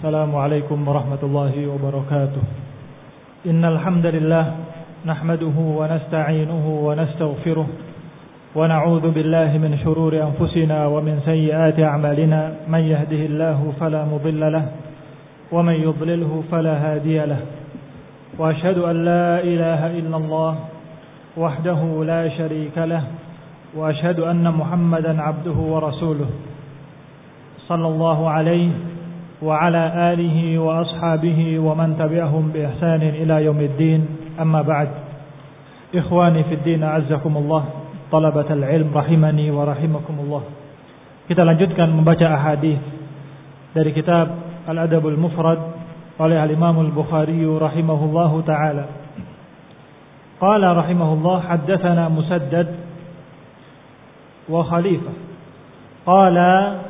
السلام عليكم ورحمة الله وبركاته. إن الحمد لله نحمده ونستعينه ونستغفره ونعوذ بالله من شرور أنفسنا ومن سيئات أعمالنا. من يهده الله فلا مضل له ومن يضلله فلا هادي له. وأشهد أن لا إله إلا الله وحده لا شريك له وأشهد أن محمدا عبده ورسوله صلى الله عليه وعلى آله وأصحابه ومن تبعهم بإحسان إلى يوم الدين. أما بعد. إخواني في الدين أعزكم الله طلبة العلم rahimani wa rahimakumullah. Kita lanjutkan membaca ahadits dari kitab Al-Adabul Mufrad oleh Al-Imam Al-Bukhari rahimahullahu taala. Qala rahimahullah haddatsana Musaddad wa Khalifah. Qala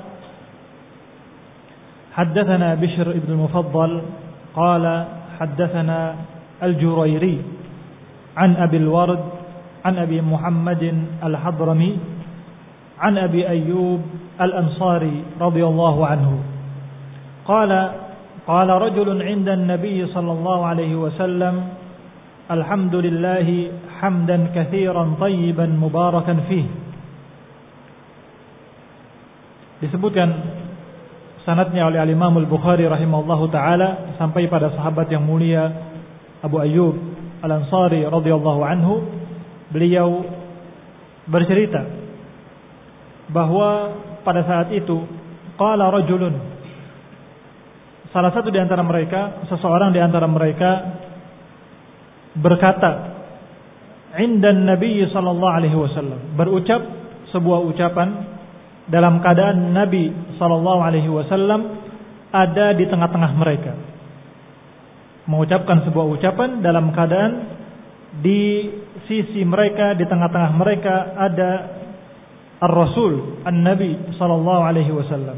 حدثنا بشر بن المفضل قال حدثنا الجريري عن أبي الورد عن أبي محمد الحضرمي عن أبي أيوب الأنصاري رضي الله عنه قال رجل عند النبي صلى الله عليه وسلم الحمد لله حمدا كثيرا طيبا مباركا فيه. Disebutkan sanadnya oleh Al-Imam Al-Bukhari rahimahullahu taala sampai pada sahabat yang mulia Abu Ayyub Al-Ansari radhiyallahu anhu. Beliau bercerita bahwa pada saat itu qala rajulun, salah satu di antara mereka, seseorang di antara mereka berkata, indan Nabi sallallahu alaihi wasallam, berucap sebuah ucapan dalam keadaan Nabi sallallahu alaihi wasallam ada di tengah-tengah mereka. Mengucapkan sebuah ucapan dalam keadaan di sisi mereka, di tengah-tengah mereka ada Ar-Rasul, An-Nabi sallallahu alaihi wasallam.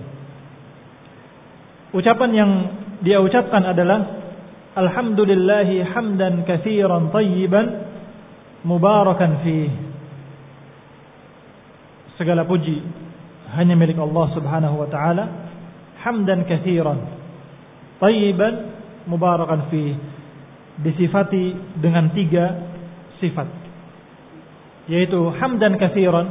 Ucapan yang dia ucapkan adalah alhamdulillahi hamdan katsiran thayyiban mubarakan fih. Segala puji hanya milik Allah Subhanahu wa taala, hamdan katsiran thayyiban mubarakan fih, disifati dengan 3 sifat, yaitu hamdan katsiran,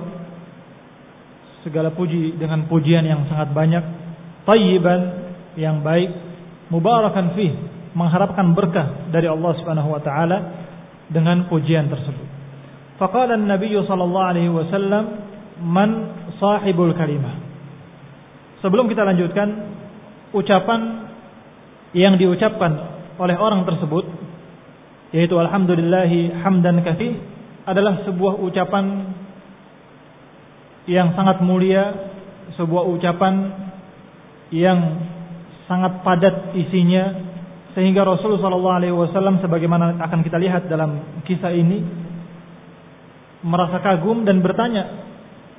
segala puji dengan pujian yang sangat banyak, thayyiban, yang baik, mubarakan fih, mengharapkan berkah dari Allah Subhanahu wa taala dengan pujian tersebut. Faqala an-nabiy sallallahu alaihi wasallam man sahibul kalimah. Sebelum kita lanjutkan, ucapan yang diucapkan oleh orang tersebut, yaitu alhamdulillahi hamdan katsir, adalah sebuah ucapan yang sangat mulia, sebuah ucapan yang sangat padat isinya, sehingga Rasulullah SAW sebagaimana akan kita lihat dalam kisah ini merasa kagum dan bertanya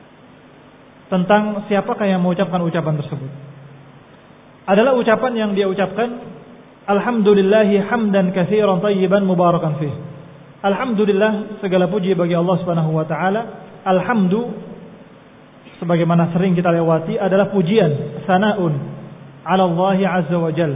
tentang siapakah yang mengucapkan ucapan tersebut. Adalah ucapan yang dia ucapkan alhamdulillahi hamdan katsiran thayyiban mubarakan fih. Alhamdulillah, segala puji bagi Allah Subhanahu wa taala. Alhamdu, sebagaimana sering kita lewati, adalah pujian, sanaun ala Allah azza wa jalla,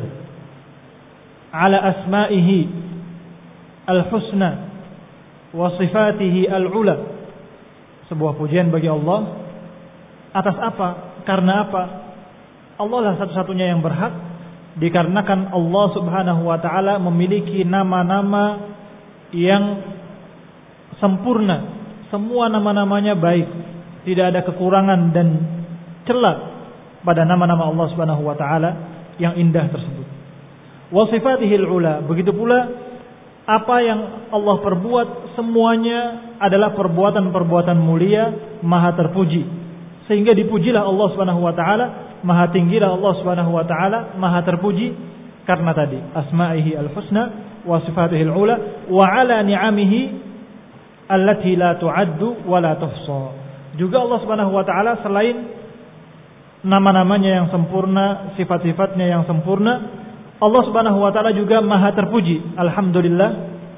ala asma'ihi al-husna wa sifatihi al-ula. Sebuah pujian bagi Allah. Atas apa? Karena apa? Allah lah satu-satunya yang berhak, dikarenakan Allah Subhanahu wa taala memiliki nama-nama yang sempurna. Semua nama-namanya baik, tidak ada kekurangan dan celah pada nama-nama Allah Subhanahu wa taala yang indah tersebut. Wa sifatihil ula, begitu pula apa yang Allah perbuat semuanya adalah perbuatan-perbuatan mulia, maha terpuji. Sehingga dipujilah Allah Subhanahu wa taala, maha tinggilah Allah Subhanahu wa taala, maha terpuji karena tadi asma'ihi al-husna wa sifatihi al-ula wa ala ni'amihi allati la tu'addu wa la tuhsa. Juga Allah Subhanahu wa taala selain nama-namanya yang sempurna, sifat-sifatnya yang sempurna, Allah Subhanahu wa taala juga maha terpuji, alhamdulillah,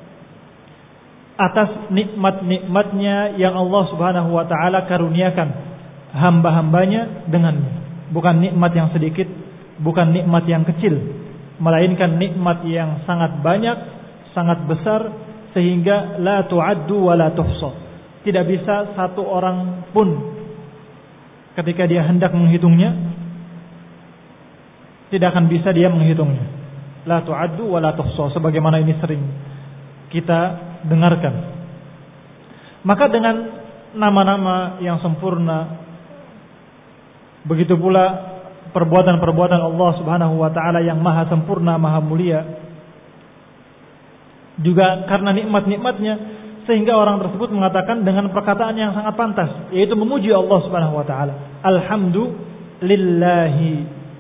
atas nikmat-nikmatnya yang Allah Subhanahu wa taala karuniakan hamba-hambanya dengannya. Bukan nikmat yang sedikit, bukan nikmat yang kecil, melainkan nikmat yang sangat banyak, sangat besar, sehingga la tu'addu wa la tuhsa. Tidak bisa satu orang pun ketika dia hendak menghitungnya, tidak akan bisa dia menghitungnya. La tu'addu wa la tuhsa, sebagaimana ini sering kita dengarkan. Maka dengan nama-nama yang sempurna, begitu pula perbuatan-perbuatan Allah Subhanahu wa taala yang maha sempurna, maha mulia, juga karena nikmat-nikmatnya, sehingga orang tersebut mengatakan dengan perkataan yang sangat pantas, yaitu memuji Allah Subhanahu wa taala. Alhamdulillahi.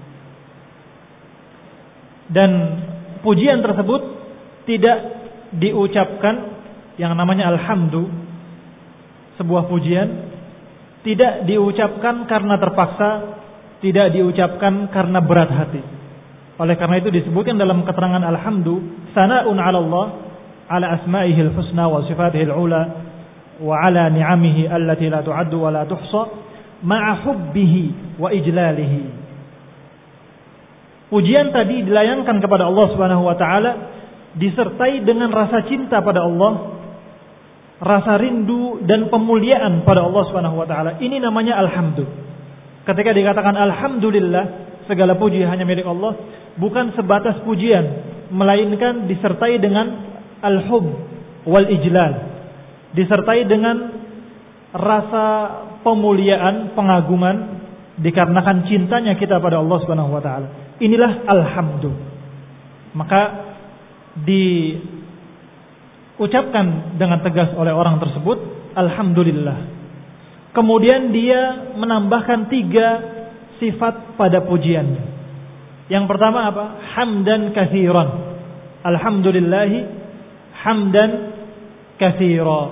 Dan pujian tersebut tidak diucapkan, yang namanya alhamdu, sebuah pujian tidak diucapkan karena terpaksa, tidak diucapkan karena berat hati. Oleh karena itu disebutkan dalam keterangan alhamdu, sana'un 'ala Allah, 'ala asma'ihil husna wa sifatihil 'ula wa 'ala ni'amihi allati la tu'addu wa la tuhsa ma'a hubbihi wa ijlalihi. Pujian tadi dilayangkan kepada Allah Subhanahu wa taala disertai dengan rasa cinta pada Allah, rasa rindu dan pemuliaan pada Allah Subhanahu wa taala. Ini namanya alhamdu. Ketika dikatakan alhamdulillah, segala puji hanya milik Allah, bukan sebatas pujian, melainkan disertai dengan al-hub wal ijlal, disertai dengan rasa pemuliaan, pengagungan, dikarenakan cintanya kita pada Allah Subhanahu wa taala. Inilah alhamdu. Maka diucapkan dengan tegas oleh orang tersebut alhamdulillah. Kemudian dia menambahkan 3 sifat pada pujiannya. Yang pertama apa? Hamdan katsiran. Alhamdulillahi hamdan katsira.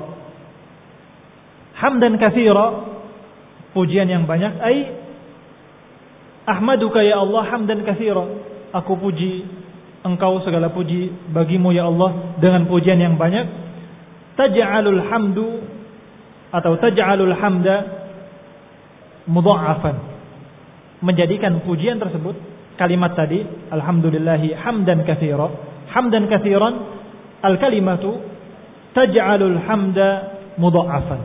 Hamdan katsira, pujian yang banyak. Ahmaduka ya Allah hamdan katsira. Aku puji Engkau, segala puji bagimu ya Allah dengan pujian yang banyak. Taj'alul hamdu atau taj'alul hamda mudha'afan, menjadikan pujian tersebut, kalimat tadi alhamdulillahi hamdan katsira, hamdan katsiran, al kalimatu taj'alul hamda mudha'afan.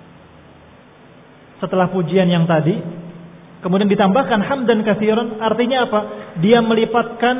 Setelah pujian yang tadi kemudian ditambahkan hamdan katsiran, artinya apa? Dia melipatkan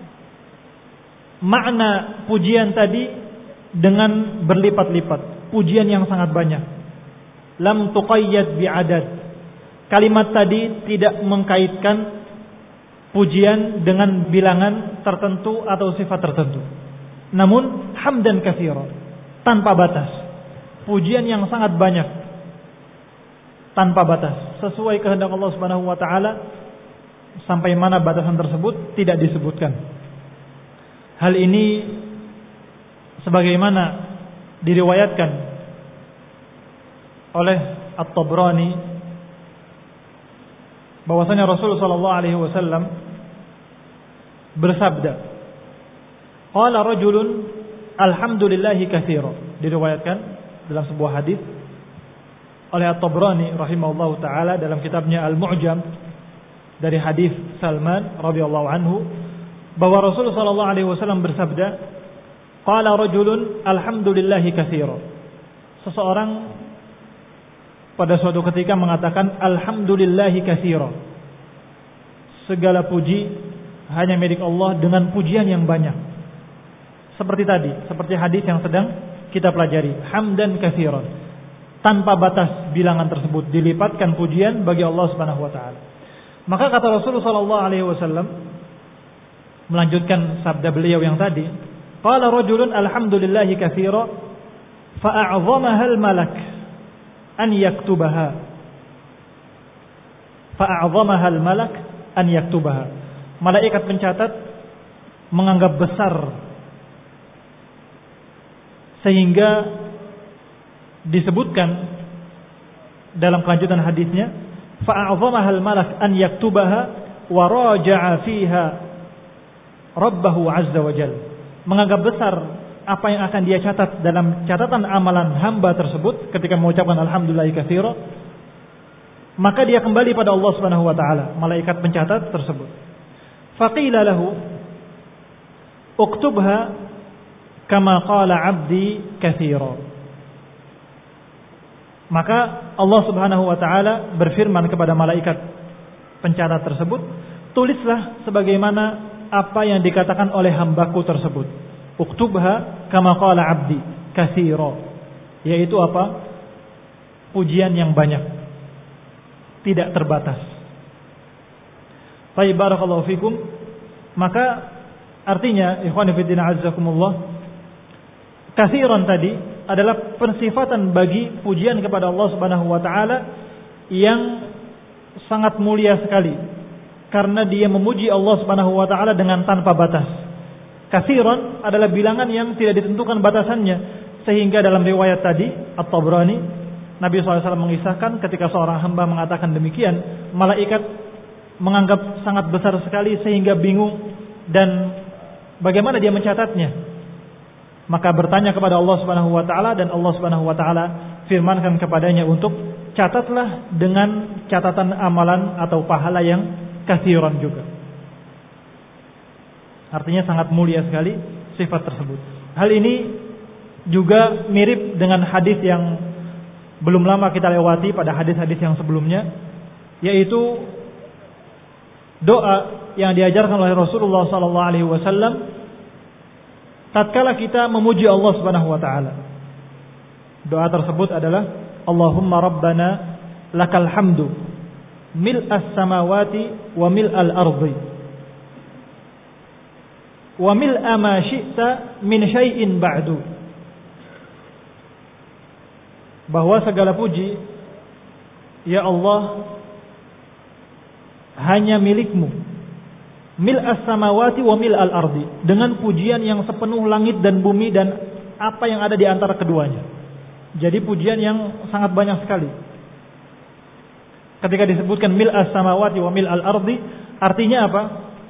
makna pujian tadi dengan berlipat-lipat, pujian yang sangat banyak. Lam tuqayyad bi'adad. Kalimat tadi tidak mengkaitkan pujian dengan bilangan tertentu atau sifat tertentu. Namun hamdan katsira, tanpa batas. Pujian yang sangat banyak, tanpa batas, sesuai kehendak Allah Subhanahu wa taala. Sampai mana batasan tersebut tidak disebutkan. Hal ini sebagaimana diriwayatkan oleh At-Tabrani bahwasanya Rasulullah sallallahu alaihi wasallam bersabda, qala rajulun alhamdulillahi katsira. Diriwayatkan dalam sebuah hadis oleh At-Tabrani rahimahullahu taala dalam kitabnya Al-Mu'jam dari hadis Salman radhiyallahu anhu, bahwa Rasulullah sallallahu alaihi wasallam bersabda, qala rajulun alhamdulillahi katsira. Seseorang pada suatu ketika mengatakan alhamdulillahi katsira. Segala puji hanya milik Allah dengan pujian yang banyak. Seperti tadi, seperti hadis yang sedang kita pelajari, hamdan katsiran. Tanpa batas bilangan tersebut, dilipatkan pujian bagi Allah Subhanahu wa taala. Maka kata Rasulullah sallallahu alaihi wasallam, melanjutkan sabda beliau yang tadi, qala rajulun alhamdulillahi katsira fa a'zamaha al-malak an yaktubaha, fa'a'zamaha al-malak an yaktubaha. Malaikat pencatat menganggap besar sehingga disebutkan dalam kelanjutan hadisnya, fa'a'zamaha al-malak an yaktubaha wa raja'a fiha rabbahu azza wa jalla. Menganggap besar apa yang akan dia catat dalam catatan amalan hamba tersebut ketika mengucapkan alhamdulillahi katsira, maka dia kembali pada Allah Subhanahu wa taala, malaikat pencatat tersebut. Faqila lahu, uktubha kama qala 'abdi katsira. Maka Allah Subhanahu wa taala berfirman kepada malaikat pencatat tersebut, tulislah sebagaimana apa yang dikatakan oleh hambaku tersebut. Uktubha kama qala 'abdi katsira, yaitu apa? Pujian yang banyak, tidak terbatas. Baik, barakallahu fikum. Maka artinya, ikhwan fillah azzakumullah, katsiran tadi adalah pensifatan bagi pujian kepada Allah Subhanahu wa taala yang sangat mulia sekali, karena dia memuji Allah Subhanahu wa taala dengan tanpa batas. Katsiran adalah bilangan yang tidak ditentukan batasannya, sehingga dalam riwayat tadi At-Tabrani, Nabi SAW mengisahkan ketika seorang hamba mengatakan demikian, malaikat menganggap sangat besar sekali sehingga bingung dan bagaimana dia mencatatnya. Maka bertanya kepada Allah Subhanahu wa taala, dan Allah Subhanahu wa taala firmankan kepadanya untuk catatlah dengan catatan amalan atau pahala yang katsiran juga. Artinya sangat mulia sekali sifat tersebut. Hal ini juga mirip dengan hadis yang belum lama kita lewati pada hadis-hadis yang sebelumnya, yaitu doa yang diajarkan oleh Rasulullah SAW tatkala kita memuji Allah Subhanahu wa taala. Doa tersebut adalah Allahumma rabbana lakal hamdu mil'as samawati wa mil'al ardi wa mil'a ma syi'ta min syai'in ba'du. Bahwa segala puji, ya Allah, hanya milikmu. Mil'as samawati wa mil'al ardi, dengan pujian yang sepenuh langit dan bumi dan apa yang ada di antara keduanya. Jadi pujian yang sangat banyak sekali. Ketika disebutkan mil'as samawati wa mil'al ardi, artinya apa?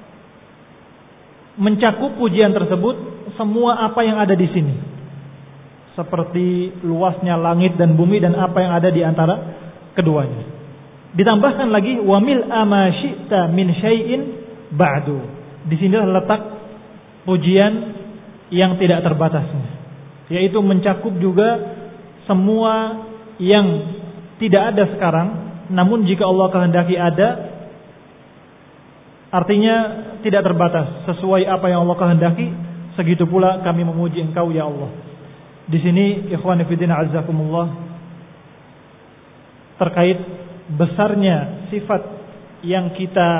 Mencakup pujian tersebut semua apa yang ada di sini, seperti luasnya langit dan bumi dan apa yang ada di antara keduanya. Ditambahkan lagi wa mil'a ma syi'ta min syai'in ba'du. Di sini letak pujian yang tidak terbatasnya, yaitu mencakup juga semua yang tidak ada sekarang, namun jika Allah kehendaki ada, artinya tidak terbatas. Sesuai apa yang Allah kehendaki, segitu pula kami memuji Engkau ya Allah. Di sini ikhwan fillah azzakumullah, terkait besarnya sifat yang kita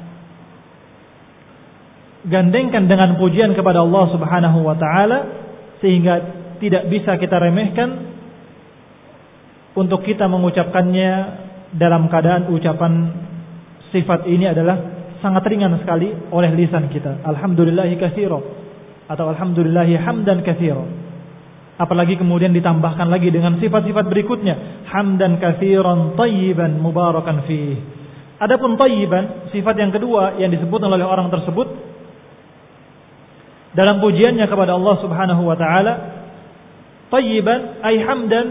gandengkan dengan pujian kepada Allah Subhanahu wa taala, sehingga tidak bisa kita remehkan untuk kita mengucapkannya dalam keadaan ucapan sifat ini adalah sangat ringan sekali oleh lisan kita. Alhamdulillahi katsira atau alhamdulillahi hamdan katsira. Apalagi kemudian ditambahkan lagi dengan sifat-sifat berikutnya, hamdan katsiran thayyiban mubarakan fih. Adapun thayyiban, sifat yang kedua yang disebutkan oleh orang tersebut dalam pujiannya kepada Allah Subhanahu wa taala, thayyiban ay hamdan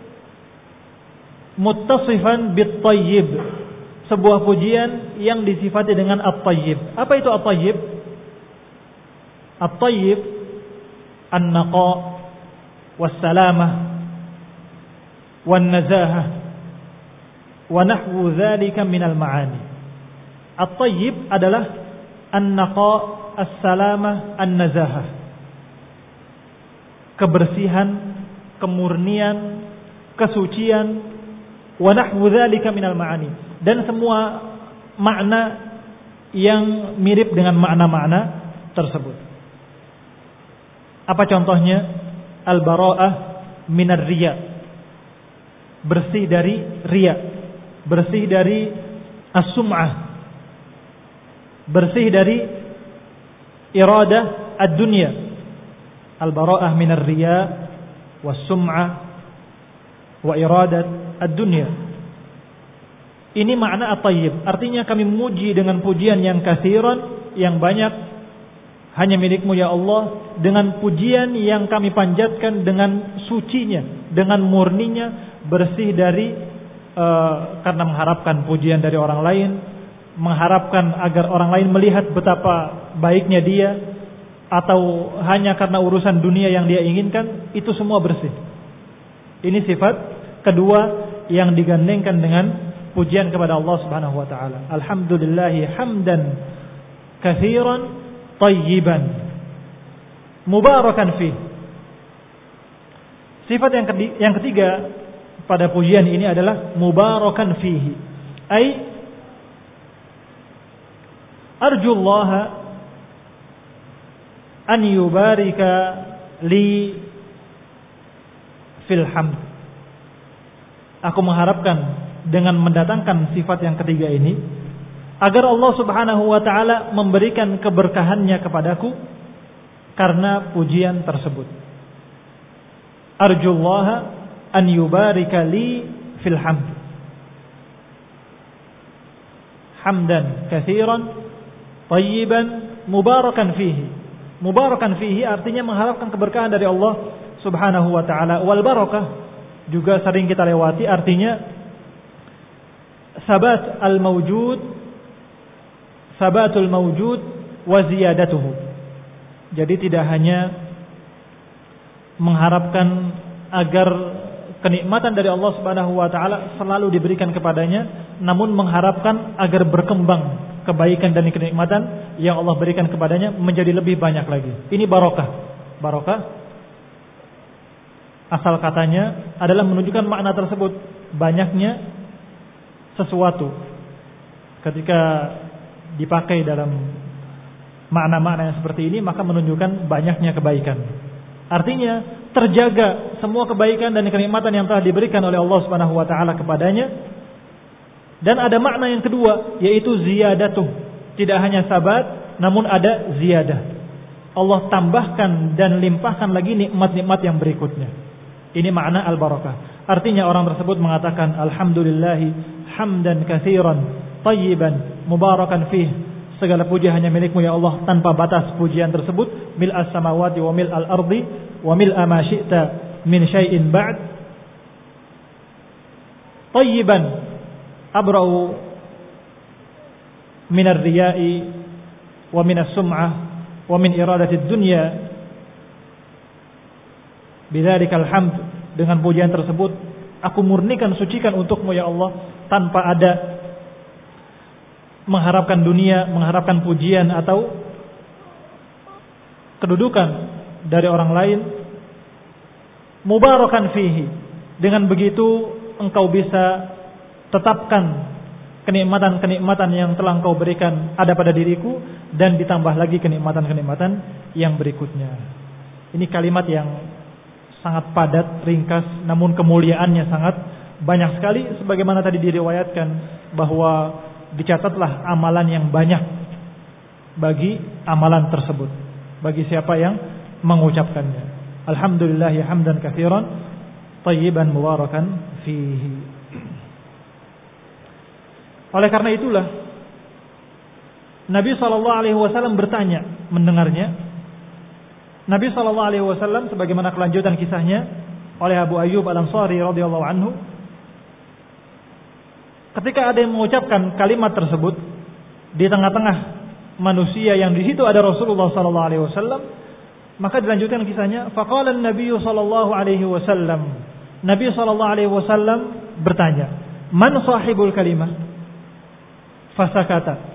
muttasifan bit-thayyib. Sebuah pujian yang disifati dengan at-thayyib. Apa itu at-thayyib? At-thayyib an-naqa wassalamah wan nazahah wa nahwu dzalika minal ma'ani. At-thayyib adalah an-naqa, as-salamah, an-nazahah. Kebersihan, kemurnian, kesucian, wa nahwu dzalika minal ma'ani, dan semua makna yang mirip dengan makna-makna tersebut. Apa contohnya? Al-bara'ah minar riya, bersih dari riya, bersih dari as-sum'ah, bersih dari iradah ad-dunya. Al-bara'ah minar riya was-sum'ah wa iradat ad-dunya. Ini makna at-tayyib. Artinya kami memuji dengan pujian yang katsiran, yang banyak, hanya milikmu ya Allah, dengan pujian yang kami panjatkan dengan sucinya, dengan murninya, bersih dari karena mengharapkan pujian dari orang lain, mengharapkan agar orang lain melihat betapa baiknya dia, atau hanya karena urusan dunia yang dia inginkan, itu semua bersih. Ini sifat kedua yang digandengkan dengan pujian kepada Allah Subhanahu wa taala. Alhamdulillahi hamdan katsiran thayyiban mubarakan fi. Sifat yang ketiga pada pujian ini adalah mubarakan fihi. Ai arjullaha an yubarika li fil hamd. Aku mengharapkan dengan mendatangkan sifat yang ketiga ini agar Allah Subhanahu wa taala memberikan keberkahannya kepadaku karena pujian tersebut. Arjullaha an yubarika li fil hamd. Hamdan katsiran thayyiban mubarakan fihi. Mubarakan fihi artinya mengharapkan keberkahan dari Allah Subhanahu wa taala. Wal barakah juga sering kita lewati, artinya sabat al-mawjud, sabatul mawjud wa ziyadatuhu. Jadi tidak hanya mengharapkan agar kenikmatan dari Allah Subhanahu wa taala selalu diberikan kepadanya, namun mengharapkan agar berkembang kebaikan dan kenikmatan yang Allah berikan kepadanya menjadi lebih banyak lagi. Ini barakah. Barakah asal katanya adalah menunjukkan makna tersebut, banyaknya sesuatu. Ketika dipakai dalam makna-makna yang seperti ini, maka menunjukkan banyaknya kebaikan. Artinya terjaga semua kebaikan dan kenikmatan yang telah diberikan oleh Allah Subhanahu wa taala kepadanya. Dan ada makna yang kedua, yaitu ziyadatuh. Tidak hanya sabat, namun ada ziyadah. Allah tambahkan dan limpahkan lagi nikmat-nikmat yang berikutnya. Ini makna al-barakah. Artinya orang tersebut mengatakan alhamdulillahi hamdan katsiran thayyiban mubarakan fih. Segala puji hanya milik-Mu ya Allah, tanpa batas pujian tersebut. Mil as-samawati wa mil al-ardi wa mil ma syi'ta min syai'in ba'd. Thayyiban abra'u min ar-riya'i wa min as-sum'ah wa min iradati ad-dunya. Bidzalikal hamd, dengan pujian tersebut aku murnikan, sucikan untuk-Mu ya Allah, tanpa ada mengharapkan dunia, mengharapkan pujian atau kedudukan dari orang lain. Mubarakan fihi, dengan begitu engkau bisa tetapkan kenikmatan-kenikmatan yang telah engkau berikan ada pada diriku, dan ditambah lagi kenikmatan-kenikmatan yang berikutnya. Ini kalimat yang sangat padat, ringkas, namun kemuliaannya sangat banyak sekali. Sebagaimana tadi diriwayatkan bahwa dicatatlah amalan yang banyak bagi amalan tersebut, bagi siapa yang mengucapkannya. Alhamdulillahi hamdan katsiran thayyiban mubarakan fihi. Oleh karena itulah Nabi SAW bertanya, mendengarnya Nabi SAW, sebagaimana kelanjutan kisahnya oleh Abu Ayyub Al-Ansari radhiyallahu anhu, ketika ada yang mengucapkan kalimat tersebut di tengah-tengah manusia yang di situ ada Rasulullah SAW, maka dilanjutkan kisahnya. Faqala an-nabiy sallallahu alaihi wasallam, Nabi SAW bertanya, man sahibul kalimah? Fasakata.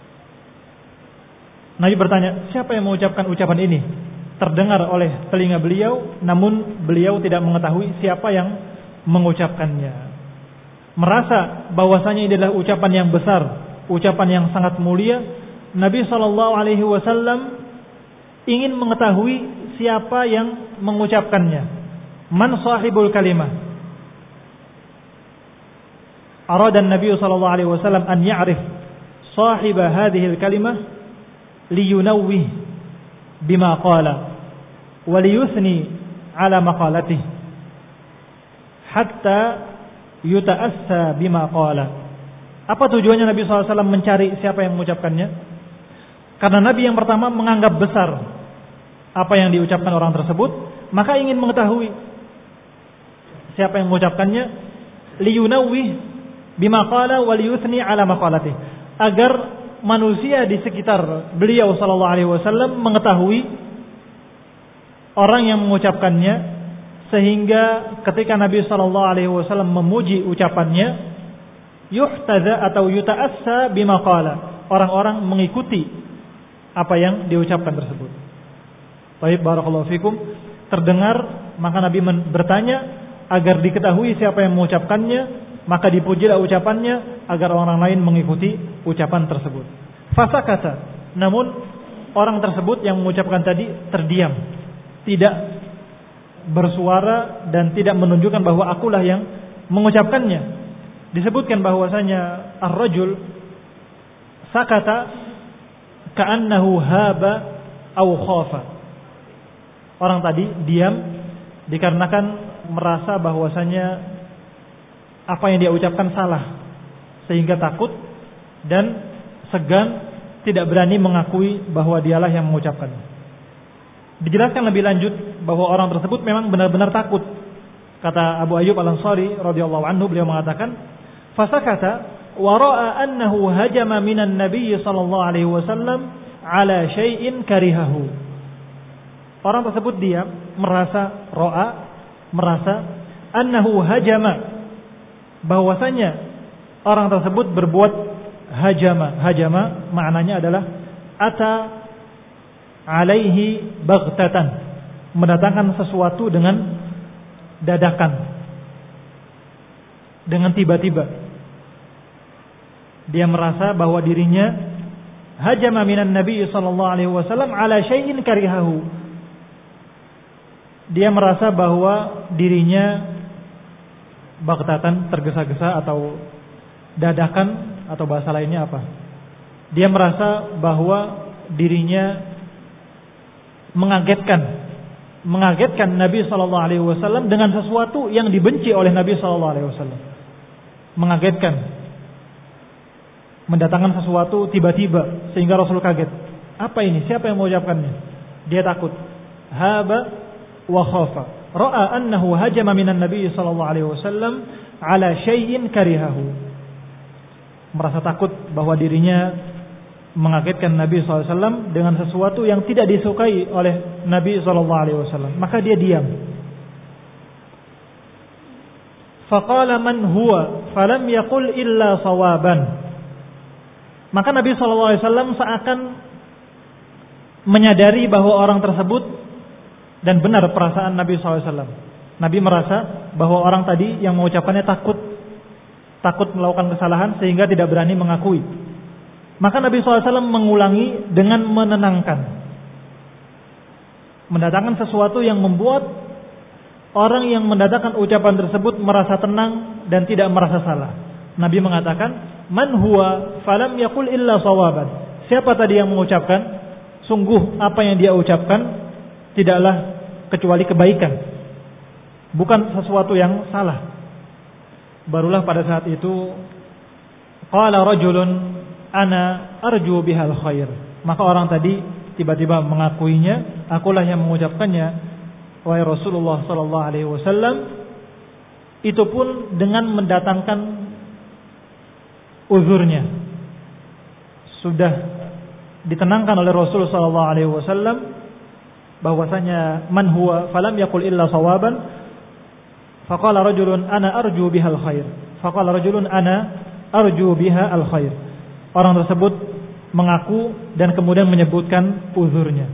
Nabi bertanya, siapa yang mengucapkan ucapan ini? Terdengar oleh telinga beliau, namun beliau tidak mengetahui siapa yang mengucapkannya. Merasa bahwasanya ini adalah ucapan yang besar, ucapan yang sangat mulia, Nabi SAW ingin mengetahui siapa yang mengucapkannya. Man sahibul kalimah? Arada Nabi SAW an ya'rif sahiba hadhihi al-kalimah liyunawwih bima qala wa liyuthni ala maqalatih hatta yuta'assa bima qala. Apa tujuannya Nabi SAW mencari siapa yang mengucapkannya? Karena Nabi yang pertama menganggap besar apa yang diucapkan orang tersebut, maka ingin mengetahui siapa yang mengucapkannya. Liyunawwih bima qala wa liyuthni ala maqalatih, agar manusia di sekitar beliau sallallahu alaihi wasallam mengetahui orang yang mengucapkannya, sehingga ketika Nabi sallallahu alaihi wasallam memuji ucapannya, yuhtada atau yuta'assa bima qala, orang-orang mengikuti apa yang diucapkan tersebut. Baik, barakallahu fikum. Terdengar, maka Nabi bertanya agar diketahui siapa yang mengucapkannya, maka dipujilah ucapannya agar orang lain mengikuti ucapan tersebut. Fasakata, namun orang tersebut yang mengucapkan tadi terdiam, tidak bersuara dan tidak menunjukkan bahwa akulah yang mengucapkannya. Disebutkan bahwasanya ar-rajul sakata ka'annahu haba au khafa. Orang tadi diam dikarenakan merasa bahwasanya apa yang dia ucapkan salah, sehingga takut dan segan, tidak berani mengakui bahwa dialah yang mengucapkannya. Dijelaskan lebih lanjut bahwa orang tersebut memang benar-benar takut. Kata Abu Ayyub Al-Ansari radhiyallahu anhu, beliau mengatakan, fasakata wa ra'a annahu hajama minan nabiy sallallahu alaihi wasallam ala syai'in karihahu. Orang tersebut diam, merasa annahu hajama, bahwasanya orang tersebut berbuat hajama. Hajama maknanya adalah ata alaihi baghtatan, mendatangkan sesuatu dengan dadakan, dengan tiba-tiba. Dia merasa bahwa dirinya hajama minan nabi sallallahu alaihi wasallam ala syai'in karihahu. Dia merasa bahwa dirinya baghtatan, tergesa-gesa atau dadakan, atau bahasa lainnya apa? Dia merasa bahwa dirinya mengagetkan Nabi sallallahu alaihi wasallam dengan sesuatu yang dibenci oleh Nabi sallallahu alaihi wasallam. Mengagetkan, mendatangkan sesuatu tiba-tiba sehingga Rasul kaget. Apa ini? Siapa yang mengucapkannya? Dia takut. Haba wa khafa. Ra'a annahu hajama minan nabi sallallahu alaihi wasallam ala syai'in karihahu. Merasa takut bahwa dirinya mengagetkan Nabi SAW dengan sesuatu yang tidak disukai oleh Nabi SAW. Maka dia diam. Faqala man huwa falam yaqul illa sawaban. Maka Nabi SAW seakan menyadari bahwa orang tersebut, dan benar perasaan Nabi SAW. Nabi merasa bahwa orang tadi yang mengucapkannya takut melakukan kesalahan sehingga tidak berani mengakui. Maka Nabi SAW mengulangi dengan menenangkan, mendatangkan sesuatu yang membuat orang yang mendatangkan ucapan tersebut merasa tenang dan tidak merasa salah. Nabi mengatakan, man huwa falam yaqul illa sawaban. Siapa tadi yang mengucapkan? Sungguh apa yang dia ucapkan tidaklah kecuali kebaikan, bukan sesuatu yang salah. Barulah pada saat itu qala rajulun ana arju bihal khair. Maka orang tadi tiba-tiba mengakuinya, akulah yang mengucapkannya, wahai Rasulullah sallallahu alaihi wasallam. Itu pun dengan mendatangkan uzurnya. Sudah ditenangkan oleh Rasul sallallahu alaihi wasallam bahwasanya man huwa falam yaqul illa sawaban. Faqala rajulun ana arju bihal khair. Faqala rajulun ana arju biha al khair. Orang tersebut mengaku dan kemudian menyebutkan uzurnya,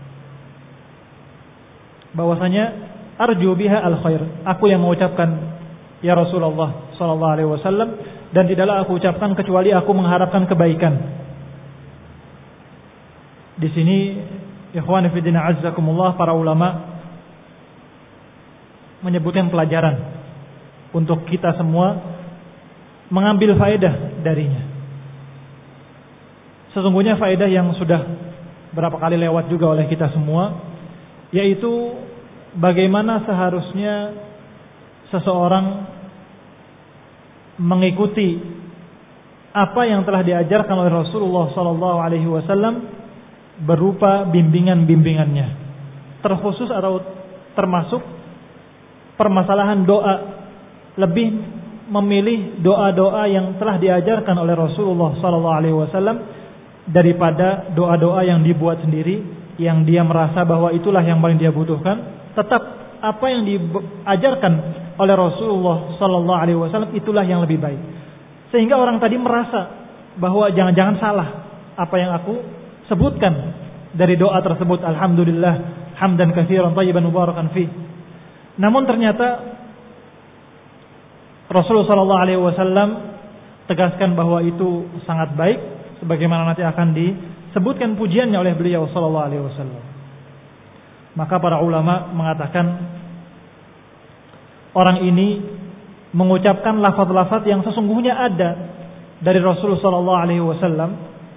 bahwasanya arju biha al khair, aku yang mengucapkan ya Rasulullah sallallahu alaihi wasallam, dan tidaklah aku ucapkan kecuali aku mengharapkan kebaikan. Di sini ikhwan fillah azzakumullah, para ulama menyebutkan pelajaran untuk kita semua mengambil faedah darinya. Sesungguhnya faedah yang sudah berapa kali lewat juga oleh kita semua, yaitu bagaimana seharusnya seseorang mengikuti apa yang telah diajarkan oleh Rasulullah SAW berupa bimbingan-bimbingannya, terkhusus atau termasuk permasalahan doa. Lebih memilih doa-doa yang telah diajarkan oleh Rasulullah SAW daripada doa-doa yang dibuat sendiri yang dia merasa bahwa itulah yang paling dia butuhkan, tetap apa yang diajarkan oleh Rasulullah sallallahu alaihi wasallam itulah yang lebih baik. Sehingga orang tadi merasa bahwa jangan-jangan salah apa yang aku sebutkan dari doa tersebut, alhamdulillah hamdan katsiran thayyiban mubarakan fi. Namun ternyata Rasulullah sallallahu alaihi wasallam tegaskan bahwa itu sangat baik, sebagaimana nanti akan disebutkan pujiannya oleh beliau sallallahu alaihi wasallam. Maka para ulama mengatakan orang ini mengucapkan lafaz-lafaz yang sesungguhnya ada dari Rasulullah sallallahu alaihi wasallam,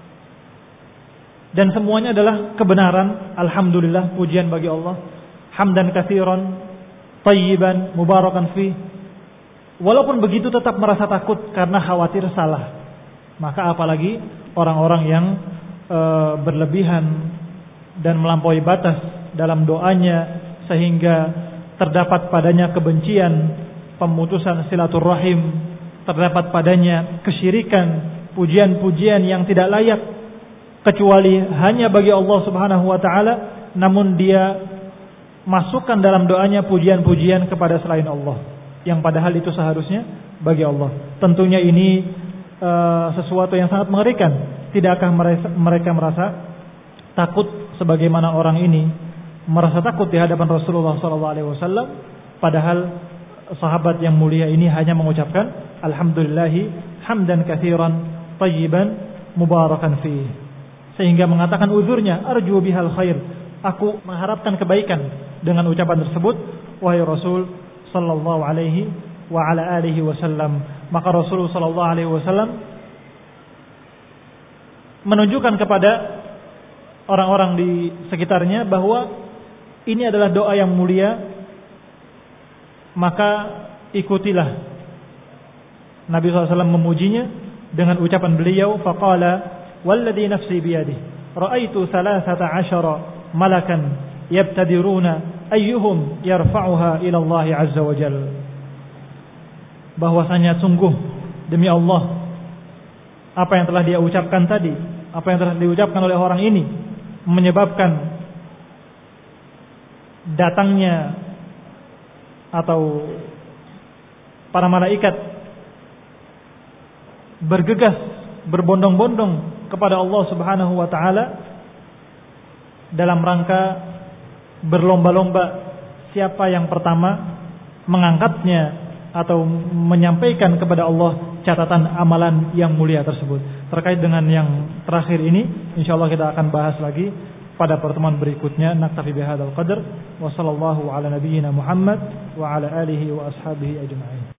dan semuanya adalah kebenaran. Alhamdulillah, pujian bagi Allah, hamdan katsiran thayyiban mubarakan fi. Walaupun begitu tetap merasa takut karena khawatir salah. Maka apalagi orang-orang yang berlebihan dan melampaui batas dalam doanya sehingga terdapat padanya kebencian, pemutusan silaturahim, terdapat padanya kesyirikan, pujian-pujian yang tidak layak kecuali hanya bagi Allah Subhanahu wa taala, namun dia masukkan dalam doanya pujian-pujian kepada selain Allah, yang padahal itu seharusnya bagi Allah. Tentunya ini sesuatu yang sangat mengerikan. Tidakkah mereka merasa takut sebagaimana orang ini merasa takut di hadapan Rasulullah SAW, padahal sahabat yang mulia ini hanya mengucapkan alhamdulillahi hamdan katsiran thayyiban mubarakan fi, sehingga mengatakan uzurnya, arju bihal khair, aku mengharapkan kebaikan dengan ucapan tersebut, wahai Rasul sallallahu alaihi wa ala alihi wasallam. Maka Rasul sallallahu alaihi wasallam menunjukkan kepada orang-orang di sekitarnya bahwa ini adalah doa yang mulia, maka ikutilah. Nabi SAW memujinya dengan ucapan beliau, faqala walladhi nafsi biyadihi ra'aitu 13 malakan yabtadiruna ayyuhum yarfa'uha ila Allah azza wa jalla. Bahwasanya sungguh demi Allah, apa yang telah dia ucapkan tadi, apa yang telah diucapkan oleh orang ini menyebabkan datangnya atau para malaikat bergegas berbondong-bondong kepada Allah Subhanahu wa taala dalam rangka berlomba-lomba siapa yang pertama mengangkatnya atau menyampaikan kepada Allah catatan amalan yang mulia tersebut. Terkait dengan yang terakhir ini, insyaallah kita akan bahas lagi pada pertemuan berikutnya. Naktafi bihadzal qadar wa sallallahu ala nabiyyina Muhammad wa ala alihi wa ashabihi ajma'in.